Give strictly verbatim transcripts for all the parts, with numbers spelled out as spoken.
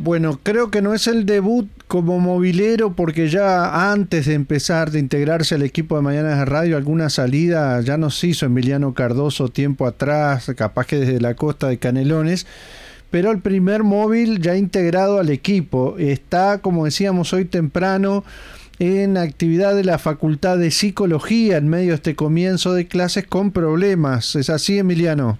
Bueno, creo que no es el debut como movilero porque ya antes de empezar de integrarse al equipo de Mañanas de Radio, alguna salida ya nos hizo Emiliano Cardoso tiempo atrás, capaz que desde la costa de Canelones, pero el primer móvil ya integrado al equipo. Está, como decíamos hoy temprano, en actividad de la Facultad de Psicología en medio de este comienzo de clases con problemas. ¿Es así, Emiliano?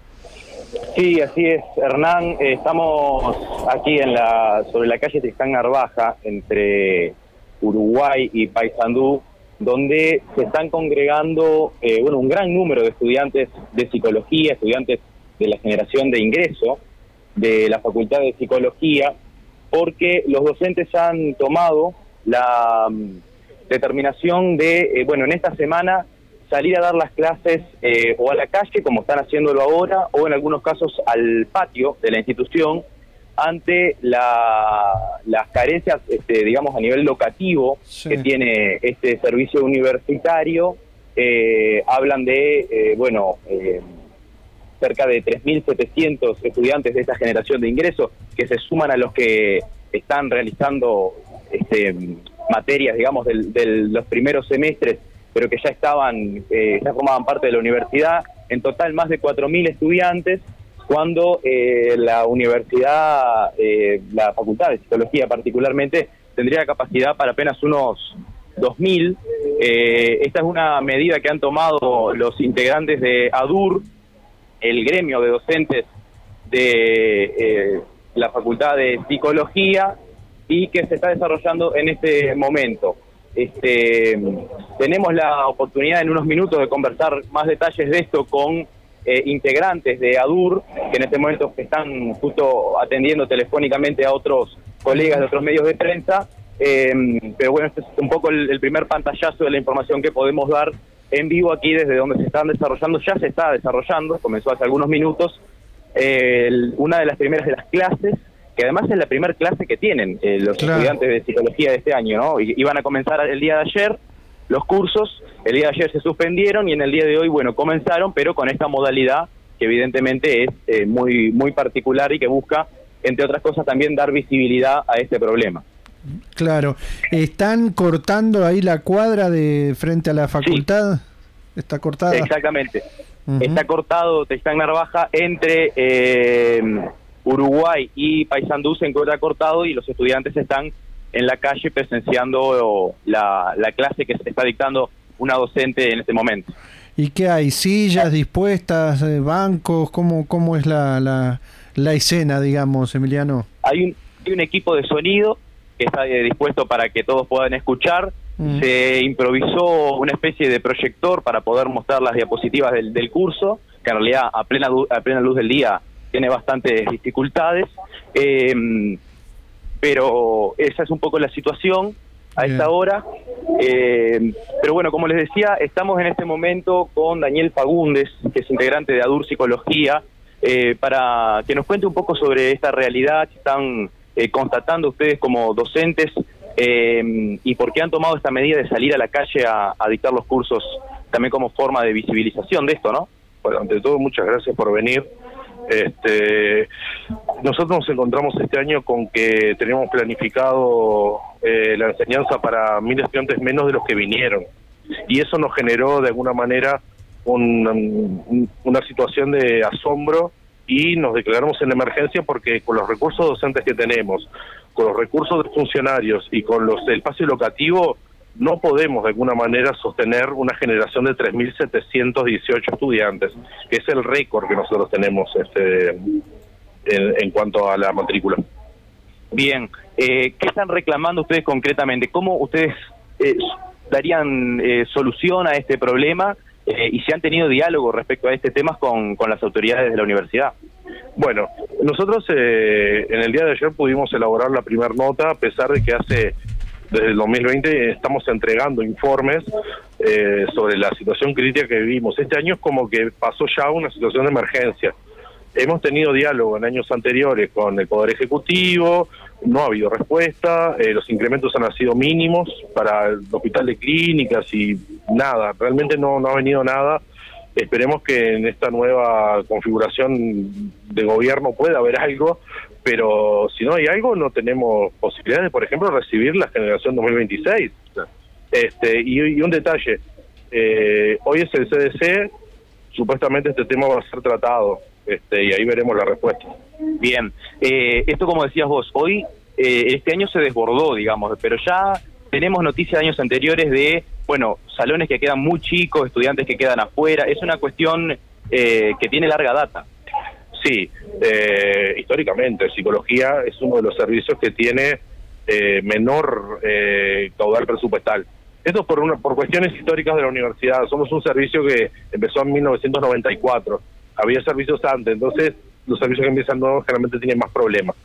Sí, así es, Hernán. Eh, estamos aquí en la sobre la calle Tristán Narvaja, entre Uruguay y Paysandú, donde se están congregando eh, bueno, un gran número de estudiantes de psicología, estudiantes de la generación de ingreso de la Facultad de Psicología, porque los docentes han tomado la um, determinación de, eh, bueno, en esta semana salir a dar las clases eh, o a la calle, como están haciéndolo ahora, o en algunos casos al patio de la institución, ante la, las carencias, este, digamos, a nivel locativo, sí, que tiene este servicio universitario. Eh, hablan de, eh, bueno, eh, cerca de tres mil setecientos estudiantes de esta generación de ingresos, que se suman a los que están realizando este, materias, digamos, de del, los primeros semestres, pero que ya estaban, eh, ya formaban parte de la universidad. En total más de cuatro mil estudiantes, cuando eh, la universidad, eh, la Facultad de Psicología particularmente, tendría capacidad para apenas unos dos mil. Eh, esta es una medida que han tomado los integrantes de ADUR, el gremio de docentes de eh, la Facultad de Psicología, y que se está desarrollando en este momento. Este, tenemos la oportunidad en unos minutos de conversar más detalles de esto con eh, integrantes de ADUR, que en este momento están justo atendiendo telefónicamente a otros colegas de otros medios de prensa, eh, pero bueno, este es un poco el, el primer pantallazo de la información que podemos dar en vivo aquí desde donde se están desarrollando, ya se está desarrollando, comenzó hace algunos minutos, eh, el, una de las primeras de las clases, que además es la primera clase que tienen eh, los claro. estudiantes de psicología de este año, ¿no? Y, iban a comenzar el día de ayer los cursos, el día de ayer se suspendieron y en el día de hoy, bueno, comenzaron, pero con esta modalidad que evidentemente es eh, muy, muy particular y que busca, entre otras cosas, también dar visibilidad a este problema. Claro. ¿Están cortando ahí la cuadra de frente a la facultad? Sí. ¿Está cortada? Exactamente. Uh-huh. Está cortado Tristán Narvaja entre... Eh, Uruguay y Paysandú se encuentra cortado y los estudiantes están en la calle presenciando la, la clase que se está dictando una docente en este momento. ¿Y qué hay? ¿Sillas dispuestas? ¿Bancos? ¿Cómo, cómo es la, la, la escena, digamos, Emiliano? Hay un, hay un equipo de sonido que está dispuesto para que todos puedan escuchar. Mm. Se improvisó una especie de proyector para poder mostrar las diapositivas del, del curso, que en realidad a plena, a plena luz del día tiene bastantes dificultades, eh, pero esa es un poco la situación a esta hora. Eh, pero bueno, como les decía, estamos en este momento con Daniel Fagundes, que es integrante de ADUR Psicología, eh, para que nos cuente un poco sobre esta realidad que están eh, constatando ustedes como docentes eh, y por qué han tomado esta medida de salir a la calle a, a dictar los cursos, también como forma de visibilización de esto, ¿no? Bueno, ante todo, muchas gracias por venir. Este, nosotros nos encontramos este año con que tenemos planificado eh, la enseñanza para mil estudiantes menos de los que vinieron, y eso nos generó de alguna manera un, un, una situación de asombro, y nos declaramos en emergencia porque con los recursos docentes que tenemos, con los recursos de funcionarios y con los del espacio locativo, no podemos de alguna manera sostener una generación de tres mil setecientos dieciocho estudiantes, que es el récord que nosotros tenemos este, en, en cuanto a la matrícula. Bien, eh, ¿qué están reclamando ustedes concretamente? ¿Cómo ustedes eh, darían eh, solución a este problema? Eh, ¿Y si han tenido diálogo respecto a este tema con, con las autoridades de la universidad? Bueno, nosotros eh, en el día de ayer pudimos elaborar la primera nota, a pesar de que hace... desde el dos mil veinte estamos entregando informes eh, sobre la situación crítica que vivimos. Este año es como que pasó ya una situación de emergencia. Hemos tenido diálogo en años anteriores con el Poder Ejecutivo, no ha habido respuesta, eh, los incrementos han sido mínimos para el hospital de clínicas y nada, realmente no, no ha venido nada. Esperemos que en esta nueva configuración de gobierno pueda haber algo, pero si no hay algo, no tenemos posibilidades de, por ejemplo, recibir la generación dos mil veintiséis. Este, y, y un detalle, eh, hoy es el C D C, supuestamente este tema va a ser tratado, este, y ahí veremos la respuesta. Bien, eh, esto como decías vos, hoy, eh, este año se desbordó, digamos, pero ya tenemos noticias de años anteriores de, bueno, salones que quedan muy chicos, estudiantes que quedan afuera, es una cuestión eh, que tiene larga data. Sí, eh, históricamente, psicología es uno de los servicios que tiene eh, menor eh, caudal presupuestal. Esto por una, por cuestiones históricas de la universidad. Somos un servicio que empezó en mil novecientos noventa y cuatro. Había servicios antes, entonces los servicios que empiezan nuevos generalmente tienen más problemas.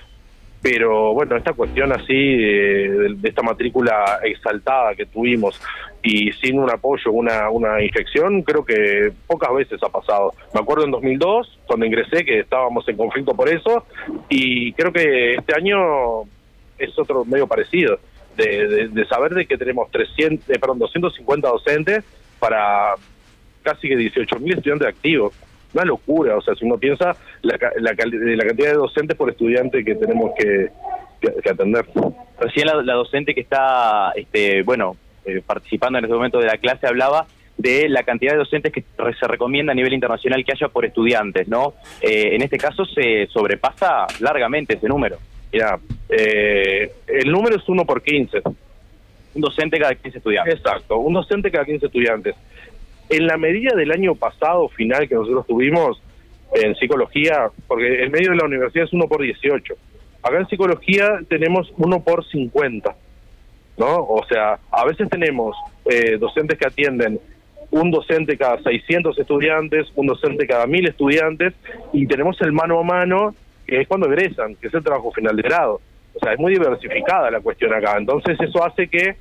Pero bueno, esta cuestión así eh, de, de esta matrícula exaltada que tuvimos y sin un apoyo, una, una inyección, creo que pocas veces ha pasado. Me acuerdo en dos mil dos, cuando ingresé, que estábamos en conflicto por eso, y creo que este año es otro medio parecido. De, de, de saber de que tenemos trescientos, eh, perdón, doscientos cincuenta docentes para casi que dieciocho mil estudiantes activos. Una locura, o sea, si uno piensa la, la, la cantidad de docentes por estudiante que tenemos que, que, que atender. Recién la, la docente que está, este, bueno, eh, participando en este momento de la clase hablaba de la cantidad de docentes que se recomienda a nivel internacional que haya por estudiantes, ¿no? Eh, en este caso se sobrepasa largamente ese número. Mira, eh, el número es uno por quince. Un docente cada quince estudiantes. Exacto, un docente cada quince estudiantes. En la medida del año pasado, final, que nosotros tuvimos en psicología, porque el medio de la universidad es uno por dieciocho. Acá en psicología tenemos uno por cincuenta, ¿no? O sea, a veces tenemos eh, docentes que atienden un docente cada seiscientos estudiantes, un docente cada mil estudiantes, y tenemos el mano a mano, que es cuando egresan, que es el trabajo final de grado. O sea, es muy diversificada la cuestión acá. Entonces eso hace que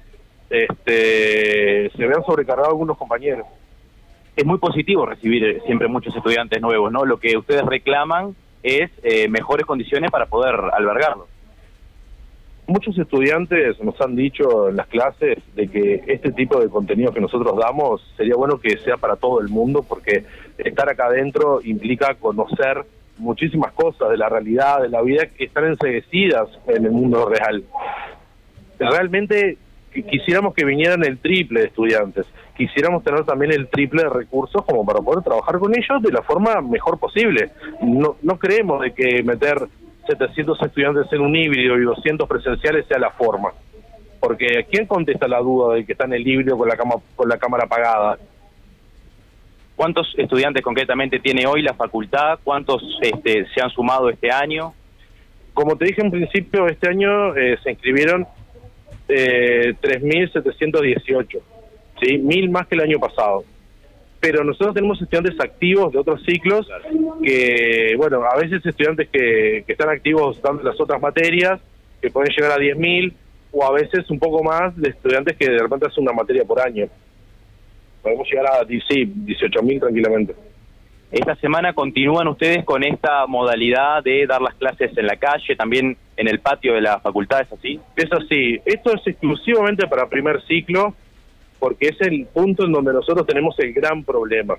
este, se vean sobrecargados algunos compañeros. Es muy positivo recibir siempre muchos estudiantes nuevos, ¿no? Lo que ustedes reclaman es eh, mejores condiciones para poder albergarlos. Muchos estudiantes nos han dicho en las clases de que este tipo de contenido que nosotros damos sería bueno que sea para todo el mundo, porque estar acá adentro implica conocer muchísimas cosas de la realidad, de la vida, que están enceguecidas en el mundo real. Realmente quisiéramos que vinieran el triple de estudiantes, quisiéramos tener también el triple de recursos como para poder trabajar con ellos de la forma mejor posible. No, no creemos de que meter setecientos estudiantes en un híbrido y doscientos presenciales sea la forma, porque ¿quién contesta la duda de que está en el híbrido con la, cama, con la cámara apagada? ¿Cuántos estudiantes concretamente tiene hoy la facultad? ¿Cuántos este, se han sumado este año? Como te dije en principio, este año eh, se inscribieron eh, tres mil setecientos dieciocho, ¿sí? Mil más que el año pasado. Pero nosotros tenemos estudiantes activos de otros ciclos, que, bueno, a veces estudiantes que, que están activos dando las otras materias, que pueden llegar a diez mil, o a veces un poco más de estudiantes que de repente hacen una materia por año. Podemos llegar a sí, dieciocho mil tranquilamente. Esta semana continúan ustedes con esta modalidad de dar las clases en la calle, también en el patio de la facultad, ¿es así? Es así. Esto es exclusivamente para primer ciclo, porque es el punto en donde nosotros tenemos el gran problema.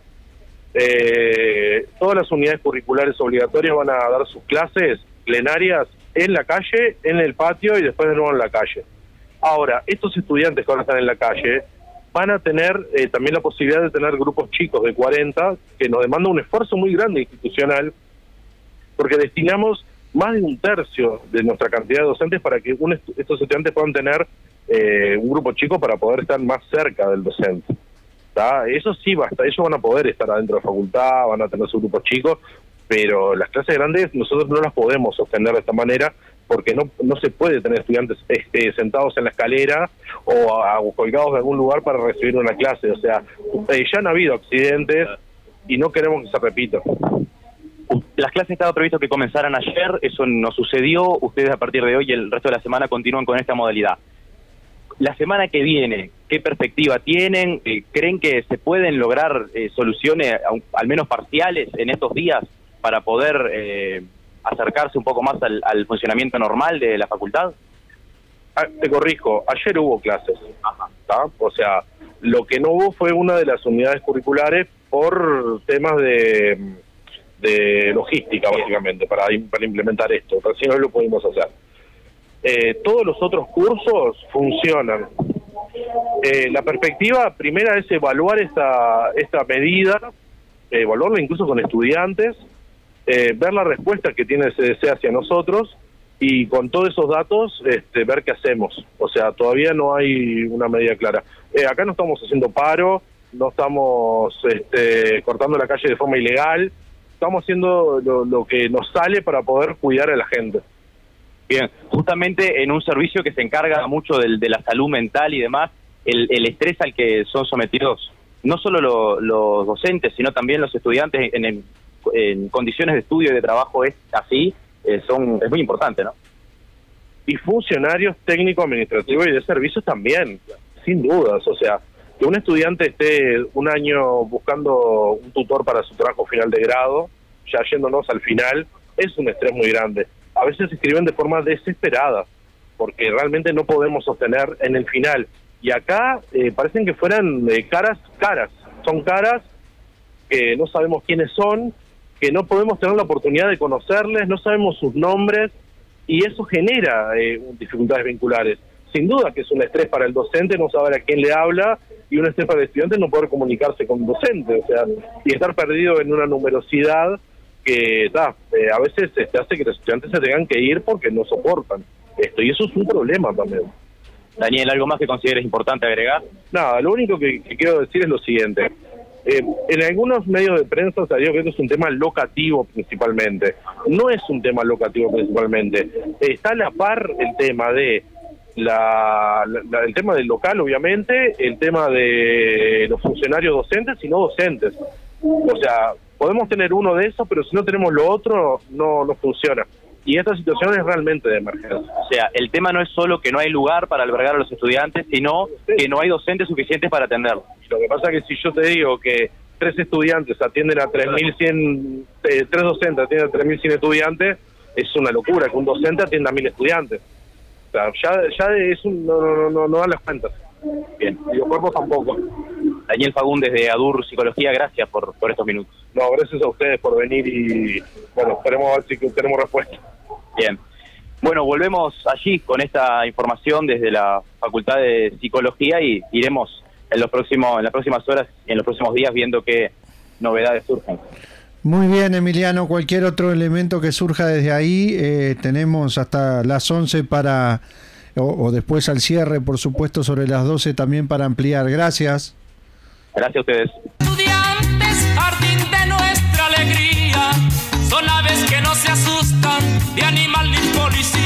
Eh, todas las unidades curriculares obligatorias van a dar sus clases plenarias en la calle, en el patio y después de nuevo en la calle. Ahora, estos estudiantes que ahora están en la calle van a tener eh, también la posibilidad de tener grupos chicos de cuarenta, que nos demanda un esfuerzo muy grande institucional, porque destinamos más de un tercio de nuestra cantidad de docentes para que un est- estos estudiantes puedan tener eh, un grupo chico para poder estar más cerca del docente. ¿Tá? Eso sí, basta, ellos van a poder estar adentro de la facultad, van a tener sus grupos chicos, pero las clases grandes nosotros no las podemos sostener de esta manera, porque no no se puede tener estudiantes este, sentados en la escalera o, a, o colgados de algún lugar para recibir una clase. O sea, eh, ya han habido accidentes y no queremos que se repita. Las clases estaba previsto que comenzaran ayer, eso no sucedió, ustedes a partir de hoy y el resto de la semana continúan con esta modalidad. La semana que viene, ¿qué perspectiva tienen? Eh, ¿Creen que se pueden lograr eh, soluciones, al menos parciales, en estos días para poder eh, acercarse un poco más al, al funcionamiento normal de la facultad? Ah, te corrijo, ayer hubo clases. Ajá. ¿Tá? O sea, lo que no hubo fue una de las unidades curriculares por temas de, de logística, básicamente, para, para implementar esto. Recién hoy lo pudimos hacer. Eh, todos los otros cursos funcionan. Eh, la perspectiva primera es evaluar esta, esta medida, eh, evaluarla incluso con estudiantes, eh, ver la respuesta que tiene el C D C hacia nosotros y con todos esos datos este, ver qué hacemos. O sea, todavía no hay una medida clara. Eh, acá no estamos haciendo paro, no estamos este, cortando la calle de forma ilegal, estamos haciendo lo, lo que nos sale para poder cuidar a la gente. Bien, justamente en un servicio que se encarga mucho del, de la salud mental y demás, el, el estrés al que son sometidos no solo lo, los docentes, sino también los estudiantes en, en, en condiciones de estudio y de trabajo es así, eh, son es muy importante, ¿no? Y funcionarios técnico-administrativos y de servicios también, sin dudas. O sea, que un estudiante esté un año buscando un tutor para su trabajo final de grado, ya yéndonos al final, es un estrés muy grande. A veces se escriben de forma desesperada, porque realmente no podemos sostener en el final. Y acá eh, parecen que fueran eh, caras, caras. Son caras que no sabemos quiénes son, que no podemos tener la oportunidad de conocerles, no sabemos sus nombres, y eso genera eh, dificultades vinculares. Sin duda que es un estrés para el docente no saber a quién le habla, y un estrés para el estudiante no poder comunicarse con el docente, o sea, y estar perdido en una numerosidad que da, eh, a veces este, hace que los estudiantes se tengan que ir porque no soportan esto, y eso es un problema también. Daniel, ¿algo más que consideres importante agregar? Nada, lo único que, que quiero decir es lo siguiente. Eh, en algunos medios de prensa salió que esto es un tema locativo principalmente. No es un tema locativo principalmente. Está a la par el tema de la, la el tema del local, obviamente, el tema de los funcionarios docentes y no docentes. O sea, podemos tener uno de esos, pero si no tenemos lo otro, no, no funciona. Y esta situación es realmente de emergencia. O sea, el tema no es solo que no hay lugar para albergar a los estudiantes, sino que no hay docentes suficientes para atenderlos. Lo que pasa es que si yo te digo que tres estudiantes atienden a tres mil cien, eh, tres docentes atienden a tres mil cien estudiantes, es una locura que un docente atienda a mil estudiantes. O sea, ya, ya es un, no, no, no, no dan las cuentas. Bien. Y los cuerpos tampoco. Daniel Fagundes de ADUR Psicología, gracias por, por estos minutos. No, gracias a ustedes por venir y, bueno, esperemos a ver si tenemos respuesta. Bien. Bueno, volvemos allí con esta información desde la Facultad de Psicología y iremos en los próximos, en las próximas horas y en los próximos días viendo qué novedades surgen. Muy bien, Emiliano. Cualquier otro elemento que surja desde ahí, eh, tenemos hasta las once para, o, o después al cierre, por supuesto, sobre las doce también para ampliar. Gracias. Gracias a ustedes. Estudiantes, jardín de nuestra alegría, son aves que no se asustan de animal ni policía.